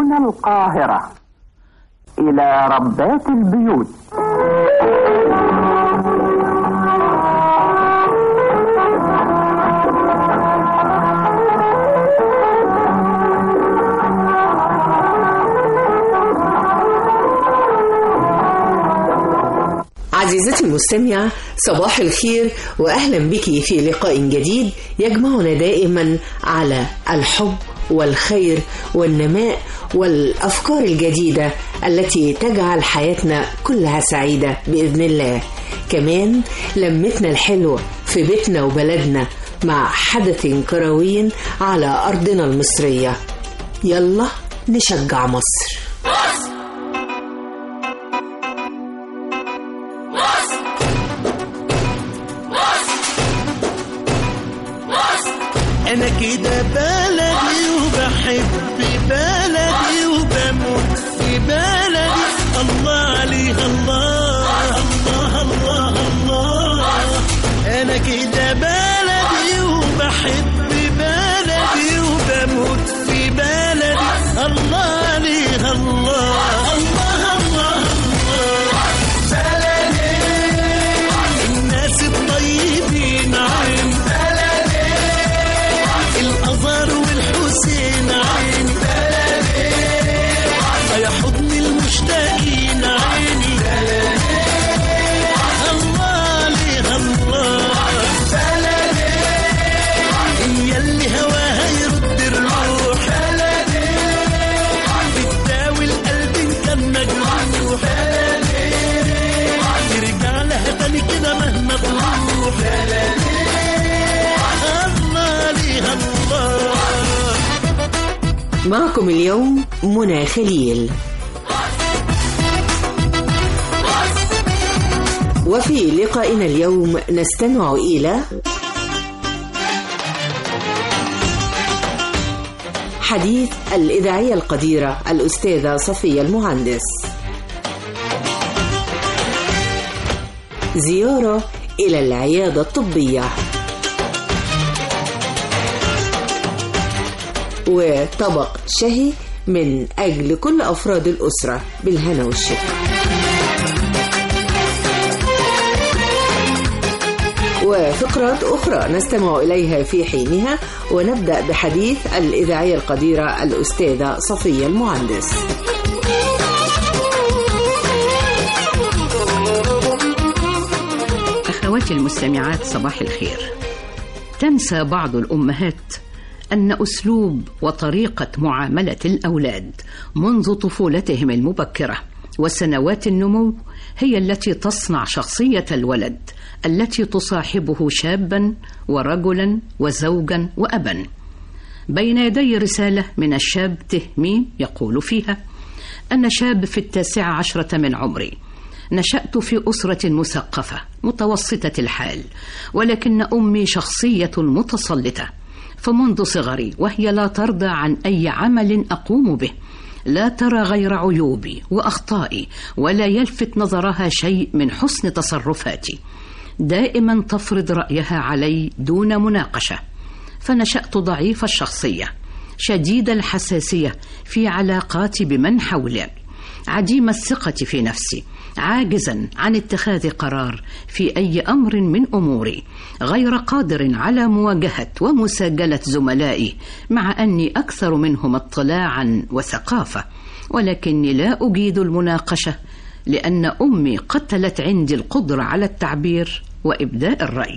هنا القاهرة. إلى ربات البيوت. عزيزتي المستمعة، صباح الخير وأهلا بك في لقاء جديد يجمعنا دائما على الحب والخير والنماء والأفكار الجديدة التي تجعل حياتنا كلها سعيدة بإذن الله. كمان لمتنا الحلوة في بيتنا وبلدنا مع حدث كروي على أرضنا المصرية. يلا نشجع مصر. أنا كده بلدي وبحب بلدي وبموت في بلدي. الله عليها الله الله الله الله. أنا كده بلدي وبحب بلدي وبموت في بلدي. الله عليها الله الله الله الله. بلدي الناس الطيبين عين الأزهر والحسين عيني. بلدي يا حضن المشتاقين عيني. بلدي الله عليها الله. بلدي هي اللي هواها يرد الروح. بلدي بتداوي القلب إن كان مجروح. بلدي ترجع لها تاني كده مهما تروح. بلدي معكم اليوم منى خليل. وفي لقائنا اليوم نستمع إلى حديث الإذاعية القديرة الأستاذة صفية المهندس، زيارة إلى العيادة الطبية، وطبق شهي من أجل كل أفراد الأسرة بالهنا والشفا. وفقرات أخرى نستمع إليها في حينها، ونبدأ بحديث الإذاعية القديرة الأستاذة صفية المهندس. أخواتي المستمعات، صباح الخير. تنسى بعض الأمهات أن أسلوب وطريقة معاملة الأولاد منذ طفولتهم المبكرة وسنوات النمو هي التي تصنع شخصية الولد التي تصاحبه شابا ورجلا وزوجا وأبا. بين يدي رسالة من الشاب تهميم يقول فيها: أنا شاب في 19 من عمري، نشأت في أسرة مثقفة متوسطة الحال، ولكن أمي شخصية متسلطة، فمنذ صغري وهي لا ترضى عن أي عمل أقوم به، لا ترى غير عيوبي وأخطائي، ولا يلفت نظرها شيء من حسن تصرفاتي، دائما تفرض رأيها علي دون مناقشة. فنشأت ضعيف الشخصية، شديد الحساسية في علاقاتي بمن حولي، عديم الثقة في نفسي، عاجزا عن اتخاذ قرار في أي أمر من أموري، غير قادر على مواجهة ومساجلة زملائي مع أني أكثر منهم اطلاعا وثقافة، ولكني لا أجيد المناقشة لأن أمي قتلت عندي القدرة على التعبير وإبداء الرأي.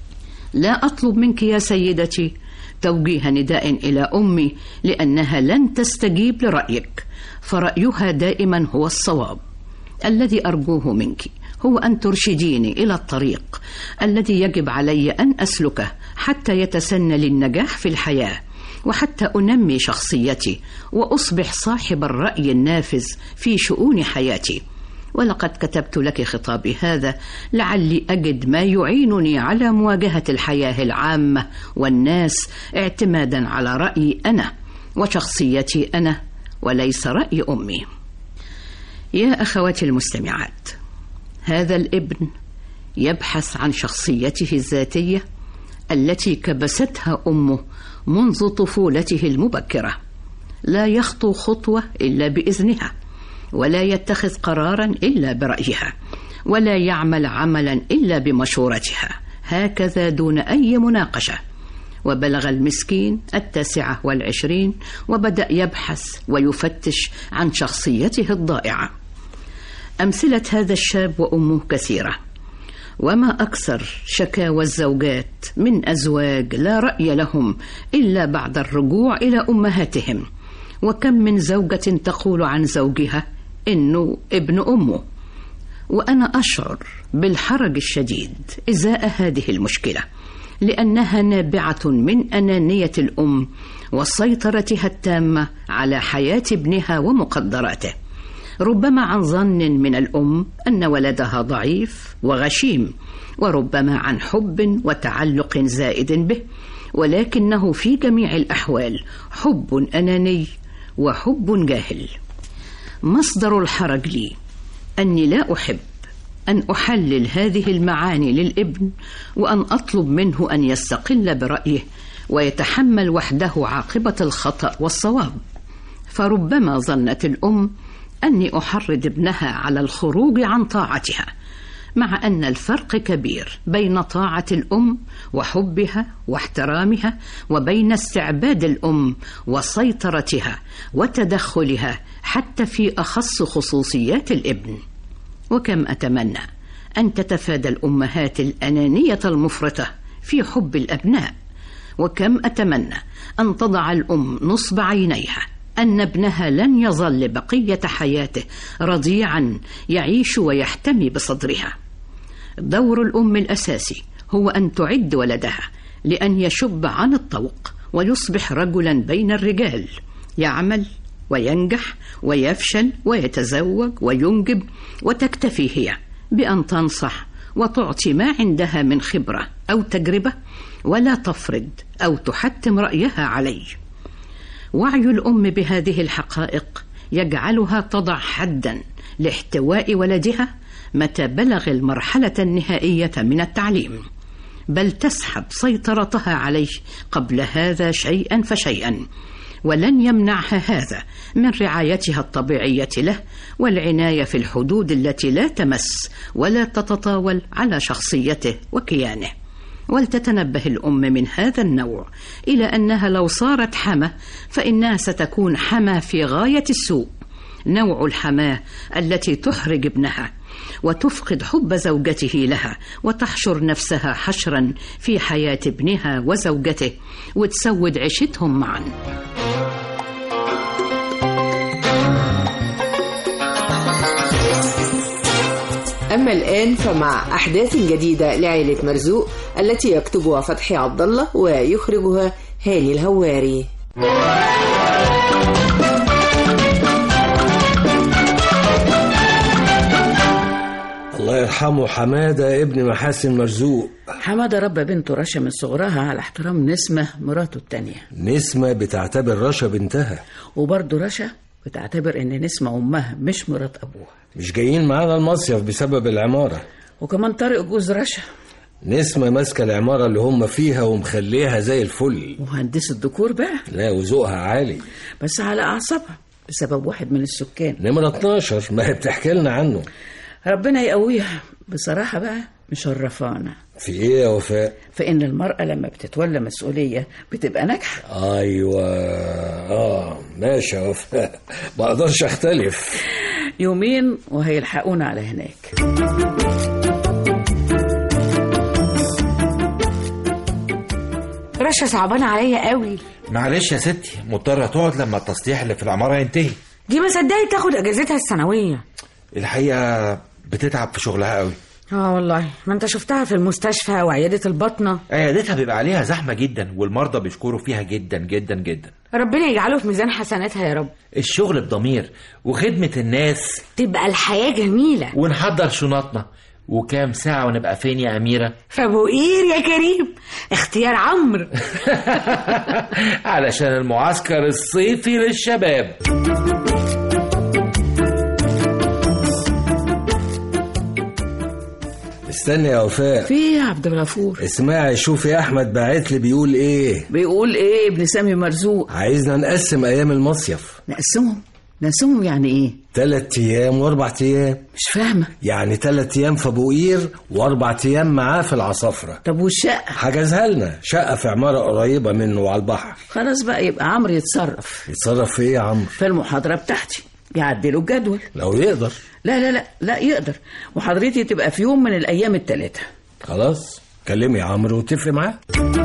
لا أطلب منك يا سيدتي توجيه نداء إلى أمي لأنها لن تستجيب لرأيك، فرأيها دائما هو الصواب. الذي أرجوه منك هو أن ترشديني إلى الطريق الذي يجب علي أن أسلكه حتى يتسنى للنجاح في الحياة، وحتى أنمي شخصيتي وأصبح صاحب الرأي النافذ في شؤون حياتي. ولقد كتبت لك خطابي هذا لعلي أجد ما يعينني على مواجهة الحياة العامة والناس اعتمادا على رأيي أنا وشخصيتي أنا وليس رأي أمي. يا أخواتي المستمعات، هذا الابن يبحث عن شخصيته الذاتية التي كبستها أمه منذ طفولته المبكرة. لا يخطو خطوة إلا بإذنها، ولا يتخذ قرارا إلا برأيها، ولا يعمل عملا إلا بمشورتها، هكذا دون أي مناقشة. وبلغ المسكين 29 وبدأ يبحث ويفتش عن شخصيته الضائعة. أمثلة هذا الشاب وأمه كثيرة، وما أكثر شكاوى الزوجات من أزواج لا رأي لهم إلا بعد الرجوع إلى أمهاتهم. وكم من زوجة تقول عن زوجها إنه ابن أمه. وأنا أشعر بالحرج الشديد إزاء هذه المشكلة، لأنها نابعة من أنانية الأم وسيطرتها التامة على حياة ابنها ومقدراته، ربما عن ظن من الأم أن ولدها ضعيف وغشيم، وربما عن حب وتعلق زائد به، ولكنه في جميع الأحوال حب أناني وحب جاهل. مصدر الحرج لي أني لا أحب أن أحلل هذه المعاني للابن، وأن أطلب منه أن يستقل برأيه ويتحمل وحده عاقبة الخطأ والصواب. فربما ظنت الأم أني أحرض ابنها على الخروج عن طاعتها، مع أن الفرق كبير بين طاعة الأم وحبها واحترامها، وبين استعباد الأم وسيطرتها وتدخلها حتى في أخص خصوصيات الابن. وكم أتمنى أن تتفادى الأمهات الأنانية المفرطة في حب الأبناء، وكم أتمنى أن تضع الأم نصب عينيها أن ابنها لن يظل بقية حياته رضيعا يعيش ويحتمي بصدرها. دور الأم الأساسي هو أن تعد ولدها لأن يشب عن الطوق ويصبح رجلا بين الرجال، يعمل وينجح ويفشل ويتزوج وينجب، وتكتفي هي بأن تنصح وتعطي ما عندها من خبرة أو تجربة، ولا تفرض أو تحتم رأيها عليه. وعي الأم بهذه الحقائق يجعلها تضع حدا لاحتواء ولدها متى بلغ المرحلة النهائية من التعليم، بل تسحب سيطرتها عليه قبل هذا شيئا فشيئا، ولن يمنعها هذا من رعايتها الطبيعية له والعناية في الحدود التي لا تمس ولا تتطاول على شخصيته وكيانه. ولتتنبه الأم من هذا النوع إلى أنها لو صارت حمى فإنها ستكون حمى في غاية السوء، نوع الحماة التي تحرج ابنها وتفقد حب زوجته لها، وتحشر نفسها حشرا في حياة ابنها وزوجته، وتسود عيشتهم معا. أما الآن فمع أحداث جديدة لعائلة مرزوق التي يكتبها فتحي عبد الله ويخرجها هاني الهواري. الله يرحمه حمادة ابن محاسن مرزوق. حمادة ربى بنته رشا من صغرها على احترام نسمة مراته التانية. نسمة بتعتبر رشا بنتها، وبرضه رشا بتعتبر ان نسمة امها مش مرات ابوها. مش جايين معانا المصيف بسبب العمارة. وكمان طارق جوز رشا. نسمة ماسكة العمارة اللي هم فيها ومخليها زي الفل، مهندسة ديكور بقى. لا وذوقها عالي، بس على اعصابها بسبب واحد من السكان نمرة 12 ما هي بتحكي لنا عنه. ربنا يقويها. بصراحة بقى مشرفانا. في ايه يا وفاء؟ فإن المرأة لما بتتولى مسؤولية بتبقى ناجحة. ايوه ماشي يا وفاء، ما اقدرش اختلف. يومين وهيلحقونا على هناك. رشا صعبانة عليا قوي. معلش يا ستي، مضطرة تقعد لما التصليح اللي في العمارة ينتهي. دي ما صدقت تاخد اجازتها السنوية. الحقيقة بتتعب في شغلها قوي. والله ما انت شفتها في المستشفى وعيادة البطنة. عيادتها بيبقى عليها زحمة جدا، والمرضى بيشكروا فيها جدا جدا جدا. ربنا يجعله في ميزان حسناتها يا رب. الشغل بضمير وخدمة الناس تبقى الحياة جميلة. ونحضر شنطنا. وكام ساعة ونبقى فين يا أميرة؟ فبوقير يا كريم، اختيار عمرو. علشان المعسكر الصيفي للشباب. استني يا وفاء. في ايه يا عبد الغفور؟ اسمعي شوفي احمد باعت لي بيقول ايه. بيقول ايه ابن سامي مرزوق؟ عايزنا نقسم ايام المصيف. نقسمهم يعني ايه؟ 3 ايام و4 ايام. مش فاهمه. يعني 3 ايام في ابو قير و4 ايام معاه في العصافره. طب والشقه؟ حجزها لنا شقه في عماره قريبه منه وعلى البحر. خلاص بقى، يبقى عمرو يتصرف. يتصرف في ايه يا عمرو؟ في المحاضره بتاعتي يعدلوا الجدول لو يقدر. لا يقدر. محاضرتي تبقى في يوم من الايام ال3. خلاص كلمي يا عمرو واتفقي معاه.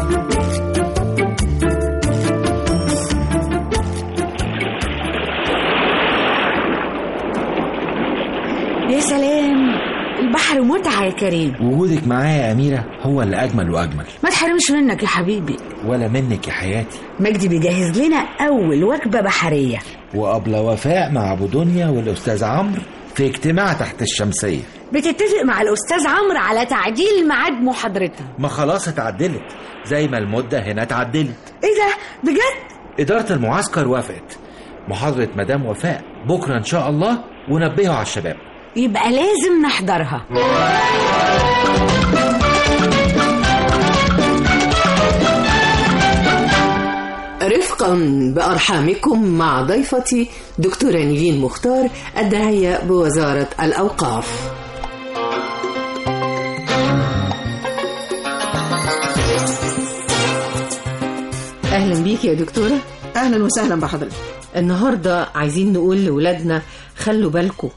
يا سلام، البحر متعة يا كريم. وجودك معايا يا أميرة هو اللي أجمل وأجمل. ما تحرمش منك يا حبيبي. ولا منك يا حياتي. مجدي بيجهز لنا أول وجبة بحرية، وقبل وفاء مع أبو دنيا والأستاذ عمرو في اجتماع تحت الشمسية. بتتفق مع الأستاذ عمرو على تعديل ميعاد محاضرتها. ما خلاص اتعدلت زي ما المدة هنا اتعدلت. إيه ده بجد؟ إدارة المعسكر وافقت. محاضرة مدام وفاء بكرة إن شاء الله، ونبهوا على الشباب. يبقى لازم نحضرها. رفقا بأرحامكم مع ضيفتي دكتورة نيفين مختار، الداعية بوزارة الأوقاف. أهلا بيك يا دكتورة. أهلا وسهلا بحضرتك. النهاردة عايزين نقول لولادنا خلوا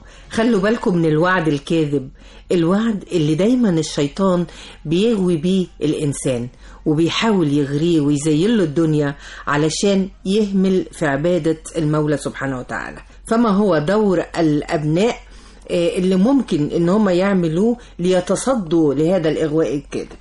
بالكم من الوعد الكاذب، الوعد اللي دايما الشيطان بيغوي بيه الإنسان وبيحاول يغريه ويزين له الدنيا علشان يهمل في عبادة المولى سبحانه وتعالى. فما هو دور الأبناء اللي ممكن إن هم يعملوه ليتصدوا لهذا الإغواء الكاذب؟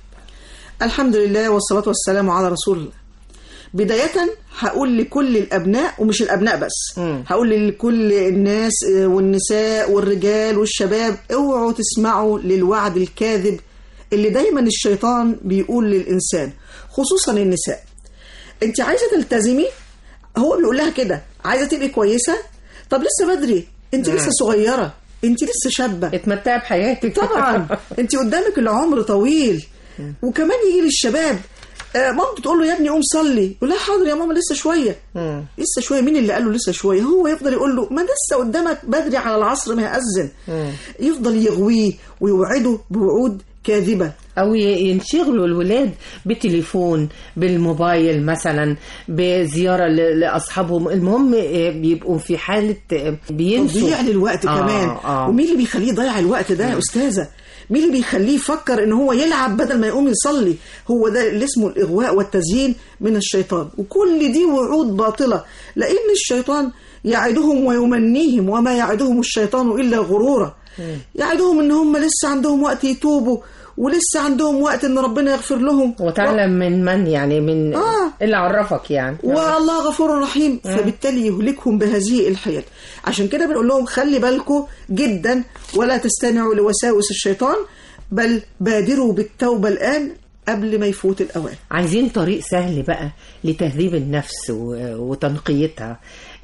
الحمد لله والصلاة والسلام على رسول الله. بداية هقول لكل الأبناء، ومش الأبناء بس، هقول لكل الناس والنساء والرجال والشباب، اوعوا تسمعوا للوعد الكاذب اللي دايما الشيطان بيقول للإنسان، خصوصا النساء. انت عايزة تلتزمي، هو بيقول لها كده، عايزة تبقي كويسة، طب لسه بدري، انت لسه صغيرة، انت لسه شابة، اتمتعي بحياتك. طبعا انت قدامك العمر طويل. وكمان يجي للشباب مامته تقول له يا ابني قوم صلي، يقول لها حاضر يا ماما لسه شويه. لسه شويه، مين اللي قال له لسه شويه؟ هو يفضل يقول له ما لسه قدامك بدري على العصر ما يأذن. يفضل يغويه ويوعده بوعود كاذبه، او ينشغلوا الولاد بتليفون، بالموبايل مثلا، بزياره لاصحابهم، المهم بيبقوا في حاله بينسوا تضييع للوقت كمان. ومين اللي بيخليه يضيع الوقت ده يا استاذه؟ مين اللي بيخليه يفكر ان هو يلعب بدل ما يقوم يصلي؟ هو ده اللي اسمه الاغواء والتزيين من الشيطان. وكل دي وعود باطله، لان الشيطان يعدهم ويمنيهم، وما يعدهم الشيطان الا غرورا. يعدهم ان هم لسه عندهم وقت يتوبوا، ولسه عندهم وقت ان ربنا يغفر لهم. وتعلم من يعني من اللي عرفك يعني. والله غفور رحيم. فبالتالي يهلكهم بهذه الحياة. عشان كده بنقول لهم خلي بالكم جدا، ولا تستمعوا لوساوس الشيطان، بل بادروا بالتوبة الآن قبل ما يفوت الأوان. عايزين طريق سهل بقى لتهذيب النفس وتنقيتها.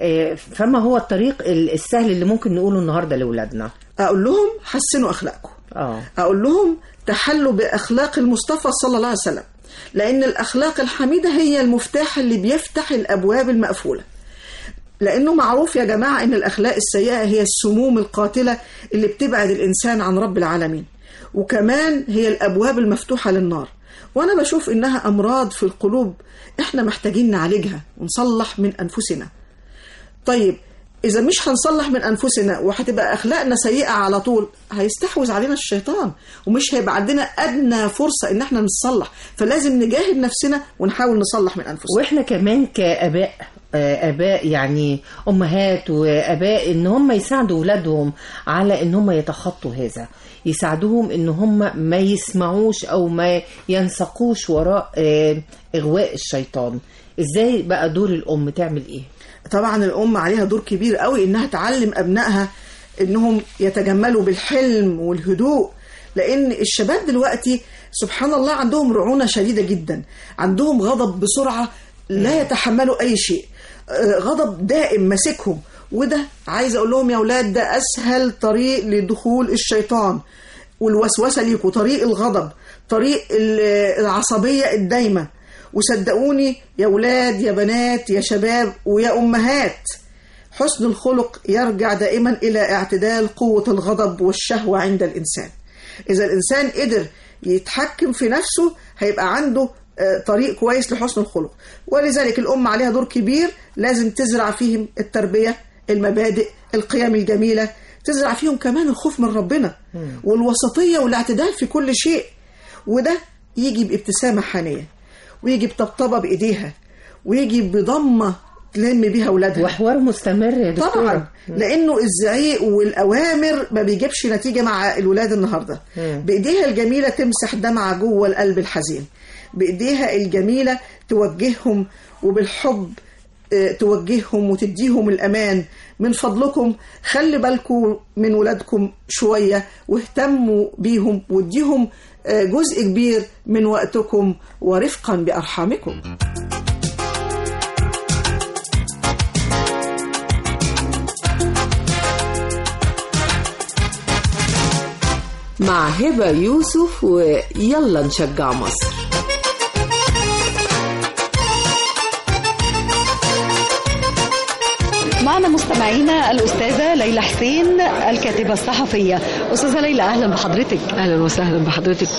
فما هو الطريق السهل اللي ممكن نقوله النهاردة لأولادنا؟ أقول لهم حسنوا أخلاقكم. أقول لهم تحلوا بأخلاق المصطفى صلى الله عليه وسلم، لأن الأخلاق الحميدة هي المفتاح اللي بيفتح الأبواب المقفولة. لأنه معروف يا جماعة أن الأخلاق السيئة هي السموم القاتلة اللي بتبعد الإنسان عن رب العالمين، وكمان هي الأبواب المفتوحة للنار. وأنا بشوف إنها أمراض في القلوب إحنا محتاجين نعالجها ونصلح من أنفسنا. طيب إذا مش هنصلح من أنفسنا وهتبقى أخلاقنا سيئة على طول، هيستحوذ علينا الشيطان ومش هيبقى عندنا أدنى فرصة إن احنا نصلح. فلازم نجاهد نفسنا ونحاول نصلح من أنفسنا. وإحنا كمان كآباء، آباء يعني أمهات وآباء، إن هم يساعدوا أولادهم على إن هم يتخطوا هذا، يساعدوهم إن هم ما يسمعوش أو ما ينسقوش وراء إغواء الشيطان. إزاي بقى دور الأم تعمل إيه؟ طبعا الأم عليها دور كبير قوي إنها تعلم أبنائها إنهم يتجملوا بالحلم والهدوء، لأن الشباب دلوقتي سبحان الله عندهم رعونة شديدة جدا، عندهم غضب بسرعة، لا يتحملوا أي شيء، غضب دائم ماسكهم. وده عايز أقول لهم يا أولاد ده أسهل طريق لدخول الشيطان. والوسوسة ليكوا، طريق الغضب، طريق العصبية الدايمة. وصدقوني يا ولاد يا بنات يا شباب ويا أمهات، حسن الخلق يرجع دائما إلى اعتدال قوة الغضب والشهوة عند الإنسان. إذا الإنسان قدر يتحكم في نفسه هيبقى عنده طريق كويس لحسن الخلق. ولذلك الأم عليها دور كبير، لازم تزرع فيهم التربية، المبادئ، القيم الجميلة، تزرع فيهم كمان الخوف من ربنا والوسطية والاعتدال في كل شيء. وده يجي بابتسامة حنية، ويجي بطبطبة بإيديها، ويجي بضمة تلم بيها أولادها، وحوار مستمر يا دكتورة. طبعا، لأنه الزعيق والأوامر ما بيجيبش نتيجة مع الولاد النهاردة. بإيديها الجميلة تمسح دمعة جوه القلب الحزين، بإيديها الجميلة توجههم وبالحب توجههم وتديهم الأمان. من فضلكم خلي بالكم من ولادكم شوية، واهتموا بيهم واديهم جزء كبير من وقتكم ورفقا بأرحامكم. مع هبة يوسف ويلا نشجع مصر. معنا مستمعينا الأستاذة ليلى حسين الكاتبة الصحفية. أستاذة ليلى أهلا بحضرتك. أهلا وسهلا بحضرتك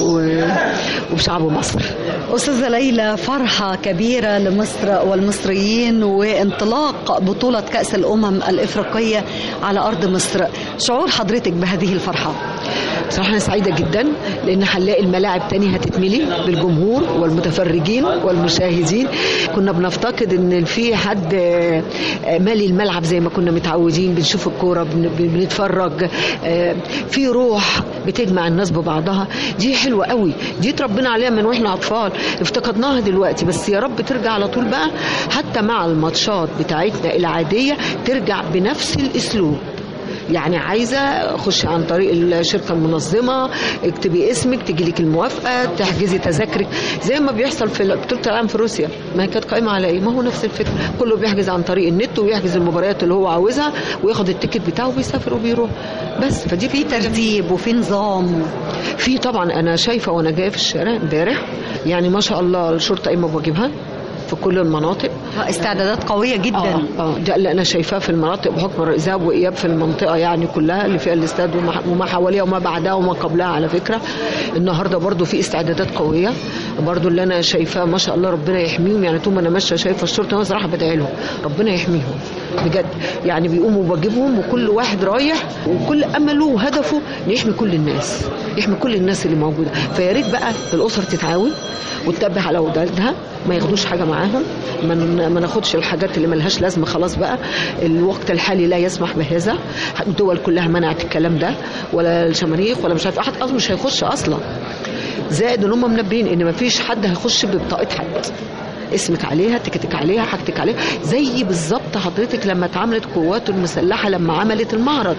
وبشعب مصر. أستاذة ليلى، فرحة كبيرة لمصر والمصريين وانطلاق بطولة كأس الأمم الإفريقية على أرض مصر، شعور حضرتك بهذه الفرحة؟ صراحة أنا سعيدة جدا لأن هنلاقي الملاعب تاني هتتملي بالجمهور والمتفرجين والمشاهدين. كنا بنفتقد إن في حد مالي الملعب زي ما كنا متعودين، بنشوف الكورة بنتفرج، في روح بتجمع الناس ببعضها. دي حلوة قوي، دي تربينا عليها من واحنا أطفال، افتقدناها دلوقتي. بس يا رب ترجع على طول بقى، حتى مع الماتشات بتاعتنا العادية ترجع بنفس الأسلوب. يعني عايزة أخش عن طريق الشركة المنظمة، اكتبي اسمك تيجي لك الموافقة، تحجزي تذاكرك زي ما بيحصل في بطولة العالم في روسيا. ما كانت قائمة على ايه؟ ما هو نفس الفكرة، كله بيحجز عن طريق النت ويحجز المباريات اللي هو عاوزها وياخد التيكت بتاعه وبيسافر وبيروح بس. فدي في ترتيب وفي نظام. في طبعا أنا شايفة وأنا جاية في الشارع امبارح يعني ما شاء الله الشرطة قايمة بواجبها في كل المناطق، استعدادات قوية جدا. ده اللي انا شايفاه في المناطق بحكم الذهاب واياب في المنطقه يعني كلها اللي فيها الاستاد وما حواليها وما بعدها وما قبلها. على فكره النهارده برضو في استعدادات قويه برضو اللي انا شايفاه ما شاء الله، ربنا يحميهم. يعني طول ما انا ماشيه شايفه الشرطه، انا صراحه بدعي لهم ربنا يحميهم بجد. يعني بيقوموا بواجبهم وكل واحد رايح وكل امله وهدفه انه يحمي كل الناس، يحمي كل الناس اللي موجوده. فيا ريت بقى الاسر تتعاون وتتبه على اولادها، ما ياخدوش حاجه معاهم، ما ناخدش الحاجات اللي ملهاش لازمه. خلاص بقى الوقت الحالي لا يسمح بهذا، الدول كلها منعت الكلام ده، ولا الشماريخ ولا مش عارف احد اصلا مش هيخش اصلا. زائد ان هم منبهين ان ما فيش حد هيخش ببطاقه حد، اسمك عليها، تكتك عليها، حاجتك عليها، زي بالظبط حضرتك لما اتعاملت قوات المسلحه لما عملت المعرض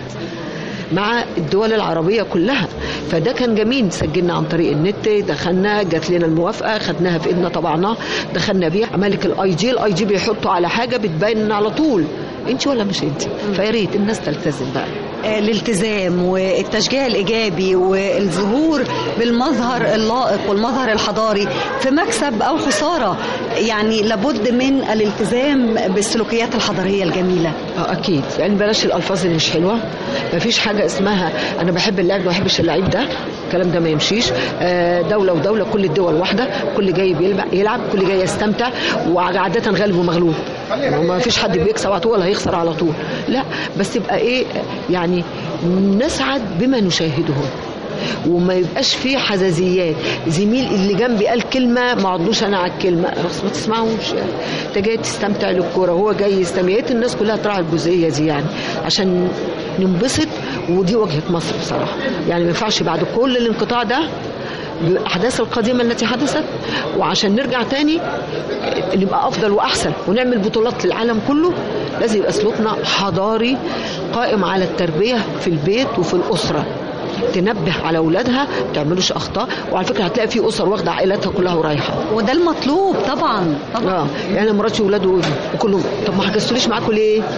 مع الدول العربية كلها. فده كان جميل، سجلنا عن طريق النت، دخلنا جات لنا الموافقة، خدناها في ايدنا طبعناها، دخلنا بيها ملك الاي جي بيحطوا على حاجة بتبين على طول انت ولا مش انت. فيا ريت الناس تلتزم بقى. الالتزام والتشجيع الإيجابي والظهور بالمظهر اللائق والمظهر الحضاري في مكسب أو خسارة، يعني لابد من الالتزام بالسلوكيات الحضارية الجميلة. أكيد، يعني بلاش الألفاظ اللي مش حلوة. ما فيش حاجة اسمها أنا بحب اللاعب ما بحبش اللعيب، ده الكلام ده ما يمشيش. دولة ودولة، كل الدول واحدة، كل جاي يلعب، كل جاي يستمتع، وعادة غالب ومغلوب. ما فيش حد بيكسب على طول ولا هيخسر على طول، لا. بس يبقى ايه يعني نسعد بما نشاهده وما يبقاش فيه حزازيات. زميل اللي جنبي قال كلمه ما عضوش انا على الكلمه، ما تسمعوش. انت جاي تستمتع للكوره، هو جاي يستمتع. الناس كلها تراعي الجزئيه دي يعني عشان ننبسط. ودي وجهه مصر بصراحه، يعني ما ينفعش بعد كل الانقطاع ده الأحداث القديمة التي حدثت، وعشان نرجع تاني نبقى أفضل وأحسن ونعمل بطولات للعالم كله، لازم يبقى سلوكنا حضاري قائم على التربية في البيت وفي الأسرة، تنبه على أولادها ما تعملوش أخطاء. وعلى فكرة هتلاقي في أسر واخدة عائلاتها كلها ورايحة، وده المطلوب طبعا. يعني مراتي وولادي وكلهم، طب ما حجزتوليش معاكم ليه؟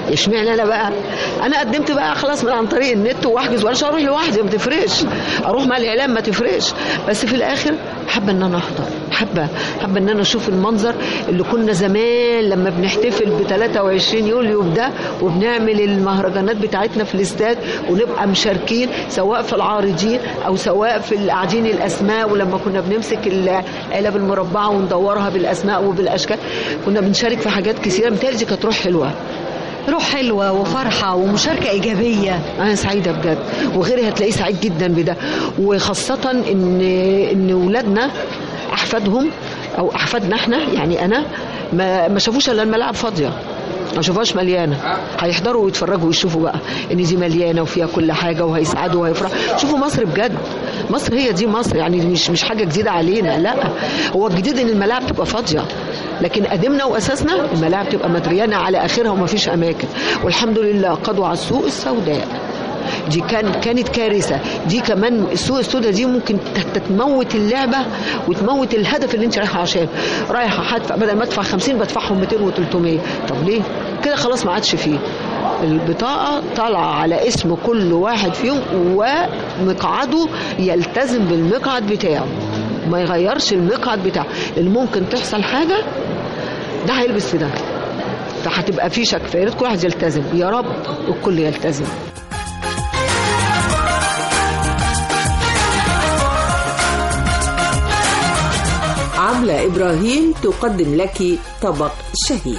اشمعنى انا بقى؟ انا قدمت بقى خلاص من عن طريق النت واحجز ورشه، اروح لوحدي ما تفرقش، اروح مع الاعلام ما تفرقش، بس في الاخر حابه ان انا احضر، حابه ان انا اشوف المنظر اللي كنا زمان لما بنحتفل ب 23 يوليو ده وبنعمل المهرجانات بتاعتنا في الاستاد ونبقى مشاركين سواء في العارضين او سواء في القاعدين الاسماء، ولما كنا بنمسك العلب المربعه وندورها بالاسماء وبالاشكال كنا بنشارك في حاجات كثيره. متهيألي كانت روح حلوه، روح حلوة وفرحة ومشاركة إيجابية. أنا سعيدة بجد، وغيري هتلاقيه سعيد جدا بده، وخاصة إن ولادنا أحفادهم أو أحفادنا إحنا، يعني أنا ما شافوش إلا الملاعب فاضية، ما شافوهاش مليانة، هيحضروا ويتفرجوا ويشوفوا بقى إن دي مليانة وفيها كل حاجة وهيسعدوا وهيفرحوا. شوفوا مصر بجد، مصر هي دي مصر، يعني مش حاجة جديدة علينا، لا هو الجديد إن الملاعب تبقى فاضية، لكن قدمنا واساسنا الملاعب تبقى مدريانه على اخرها وما فيش اماكن. والحمد لله قضوا على السوق السوداء دي، كانت كارثه دي. كمان السوق السوداء دي ممكن تموت اللعبه وتموت الهدف اللي انت رايحه عشان رايحه هدفع، بدل ما ادفع 50 بدفعهم 200 و300. طب ليه كده؟ خلاص ما عادش فيه. البطاقه طالعه على اسم كل واحد فيهم ومقعده يلتزم بالمقعد بتاعه، ما يغيرش المقعد بتاعه، لان ممكن تحصل حاجه ده هيلبس في ده، فهتبقى في شك. فياريت كل واحد يلتزم، يا رب الكل يلتزم. عبلة إبراهيم تقدم لك طبق شهي.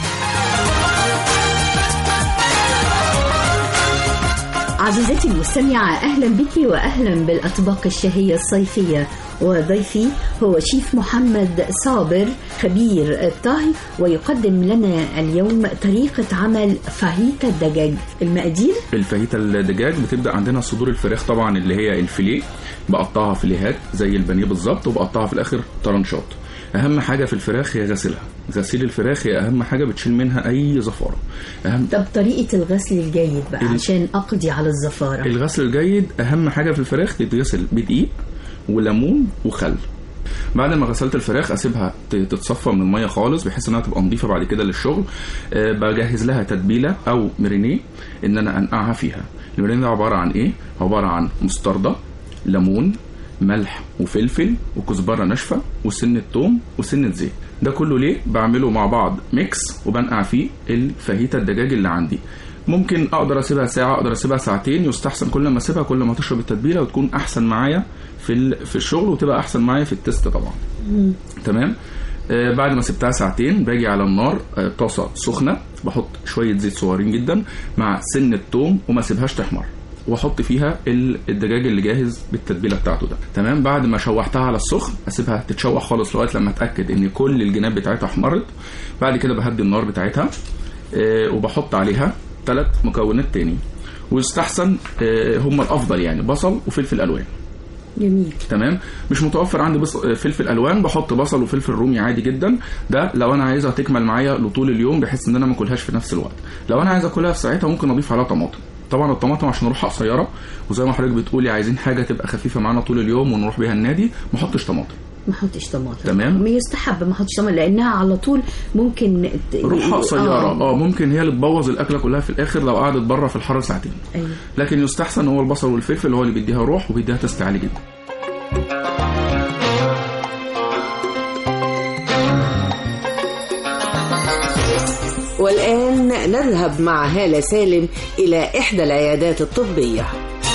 عزيزتي المستمعة، أهلا بك وأهلا بالأطباق الشهية الصيفية. وضيفي هو شيف محمد صابر خبير الطهي، ويقدم لنا اليوم طريقة عمل فاهيتا الدجاج. المقادير: الفاهيتا الدجاج بتبدأ عندنا صدور الفراخ طبعا اللي هي الفيليه، بقطعها فيليهات زي البانيه بالظبط، وبقطعها في الآخر طرنشات. أهم حاجة في الفراخ هي غسلها، غسيل الفراخ هي أهم حاجة، بتشيل منها أي زفارة. طب طريقة الغسل الجيد بقى عشان أقضي على الزفارة؟ الغسل الجيد أهم حاجة في الفراخ تتغسل بدقيق وليمون وخل. بعد ما غسلت الفراخ اسيبها تتصفى من الميه خالص بحيث انها تبقى نظيفه بعد كده للشغل. بجهز لها تتبيله او مرينيه ان انا انقعها فيها. المرينيه ده عباره عن ايه؟ عباره عن مستردة، ليمون، ملح وفلفل وكزبره ناشفه وسنه ثوم وسنه زيت. ده كله ليه؟ بعمله مع بعض ميكس وبنقع فيه الفاهيتا الدجاج اللي عندي. ممكن اقدر اسيبها ساعه، اقدر اسيبها ساعتين، يستحسن كل ما اسيبها كل ما تشرب التتبيله وتكون احسن معايا في الشغل، وتبقى احسن معايا في التست طبعا. تمام. بعد ما سبتها ساعتين باجي على النار، طاسه سخنه، بحط شويه زيت صغيرين جدا مع سنه ثوم وما اسيبهاش تحمر، واحط فيها الدجاج اللي جاهز بالتتبيله بتاعته ده. تمام. بعد ما شوحتها على السخن اسيبها تتشوح خالص لغايه لما اتاكد ان كل الجناب بتاعتها احمرت. بعد كده بهدي النار بتاعتها وبحط عليها 3 مكونات تاني، ويستحسن هم الافضل يعني بصل وفلفل الوان. جميل. تمام. مش متوفر عندي فلفل الوان، بحط بصل وفلفل رومي عادي جدا. ده لو انا عايزها تكمل معايا لطول اليوم بحيث ان انا ما اكلهاش في نفس الوقت. لو انا عايز اكلها في ساعتها ممكن اضيف عليها طماطم. طبعا الطماطم عشان روحها قصيره، وزي ما حضرتك بتقولي عايزين حاجه تبقى خفيفه معانا طول اليوم ونروح بيها النادي، ما احطش طماطم. ما احطش طماطم. تمام. ما يستحب ما احطش طماطم لانها على طول ممكن روحها قصيره. ممكن هي اللي تبوظ الاكله كلها في الاخر لو قعدت بره في الحر ساعتين. أيوة. لكن يستحسن هو البصل والفلفل هو اللي بيديها روح وبيديها تست عالي جدا. والآن نذهب مع هالة سالم إلى إحدى العيادات الطبية.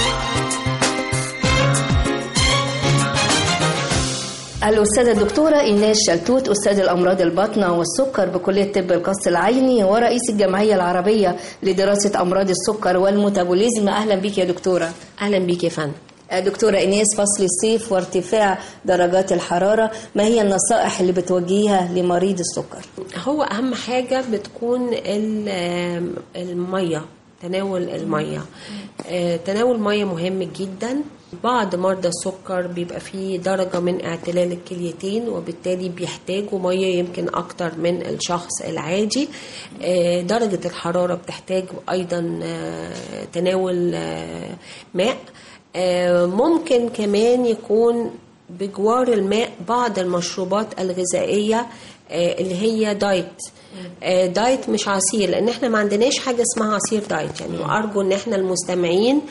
الأستاذة الدكتورة إيناس شلتوت، أستاذ الأمراض الباطنة والسكر بكلية طب القصر العيني ورئيس الجمعية العربية لدراسة أمراض السكر والميتابوليزم. أهلا بك يا دكتورة. أهلا بك يا فندم. دكتورة إيناس، فصل الصيف وارتفاع درجات الحرارة، ما هي النصائح اللي بتوجهيها لمريض السكر؟ هو أهم حاجة بتكون المية، تناول المية. تناول مية مهم جدا. بعض مرضى السكر بيبقى فيه درجة من اعتلال الكليتين، وبالتالي بيحتاجوا مية يمكن أكتر من الشخص العادي. درجة الحرارة بتحتاج أيضا تناول ماء. ممكن كمان يكون بجوار الماء بعض المشروبات الغذائية اللي هي دايت. دايت مش عصير، لان احنا ما عندناش حاجة اسمها عصير دايت يعني. وارجو ان احنا المستمعين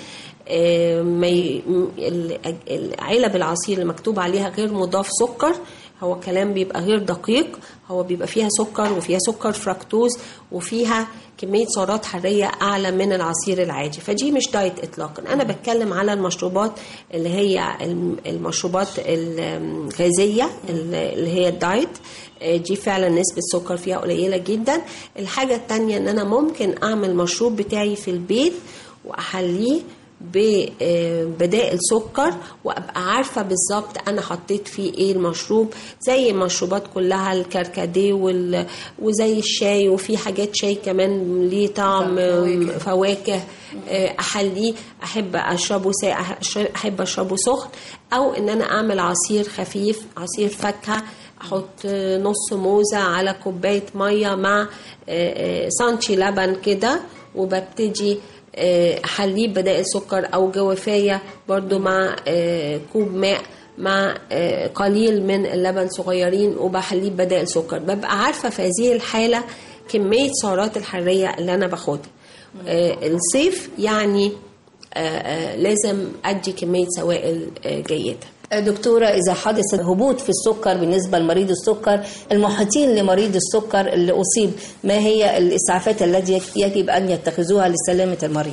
علب العصير اللي مكتوب عليها غير مضاف سكر، هو كلام بيبقى غير دقيق، هو بيبقى فيها سكر وفيها سكر فركتوز وفيها كمية سعرات حرارية أعلى من العصير العادي، فدي مش دايت إطلاقا. أنا بتكلم على المشروبات اللي هي المشروبات الغازية اللي هي الدايت، دي فعلا نسبة سكر فيها قليلة جدا. الحاجة التانية ان انا ممكن اعمل مشروب بتاعي في البيت واحليه ببدائل سكر وابقى عارفة بالظبط انا حطيت فيه ايه المشروب، زي المشروبات كلها الكركديه وزي الشاي، وفي حاجات شاي كمان ليه طعم فواكه احليه، احب اشربه ساقع، احب اشربه سخن، او ان انا اعمل عصير خفيف، عصير فاكهة، احط نص موزة على كوباية مية مع سانتي لبن كده، وببتدي احليه بدائل سكر، او جوافية برضو مع كوب ماء مع قليل من اللبن صغيرين، وبحليه بدائل سكر. ببقى عارفة في هذه الحالة كمية سعرات الحرارية اللي انا باخدها. الصيف يعني لازم ادي كمية سوائل جيدة. دكتورة، إذا حدث هبوط في السكر بالنسبة لمريض السكر، المحيطين لمريض السكر اللي أصيب، ما هي الإسعافات التي يجب أن يتخذوها لسلامة المريض؟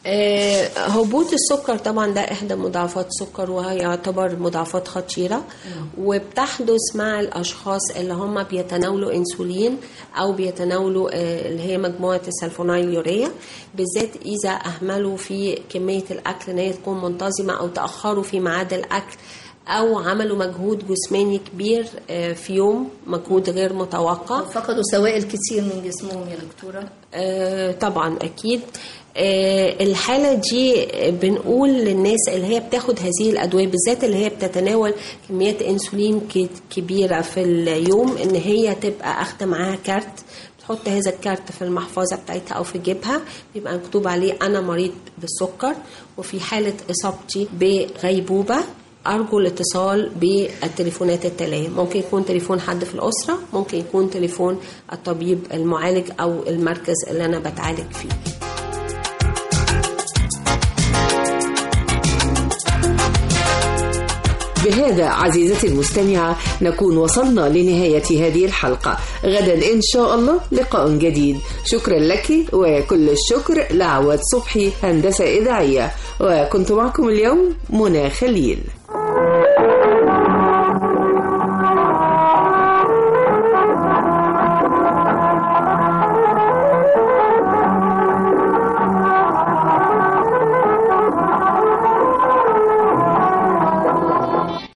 هبوط السكر طبعا ده إحدى مضاعفات السكر، وهي يعتبر مضاعفات خطيرة، وبتحدث مع الأشخاص اللي هم بيتناولوا إنسولين أو بيتناولوا اللي هي مجموعة السلفونيل يوريا، بالذات إذا أهملوا في كمية الأكل إن هي تكون منتظمة، أو تأخروا في ميعاد الأكل، أو عملوا مجهود جسماني كبير في يوم، مجهود غير متوقع، فقدوا سوائل كتير من جسمهم يا دكتورة. طبعا أكيد. الحالة دي بنقول للناس اللي هي بتاخد هذه الأدوية، بالذات اللي هي بتتناول كميات إنسولين كبيرة في اليوم، إن هي تبقى أخذ معاها كارت، تحط هذا الكارت في المحفظة بتاعتها أو في جيبها، بيبقى مكتوب عليه أنا مريض بالسكر، وفي حالة إصابتي بغيبوبة أرجو الاتصال بالتليفونات التالية. ممكن يكون تليفون حد في الأسرة، ممكن يكون تليفون الطبيب المعالج أو المركز اللي أنا بتعالج فيه. بهذا عزيزتي المستمعة نكون وصلنا لنهاية هذه الحلقة. غدا إن شاء الله لقاء جديد. شكرا لك، وكل الشكر لعواد صبحي هندسة إذاعية، وكنت معكم اليوم منى خليل.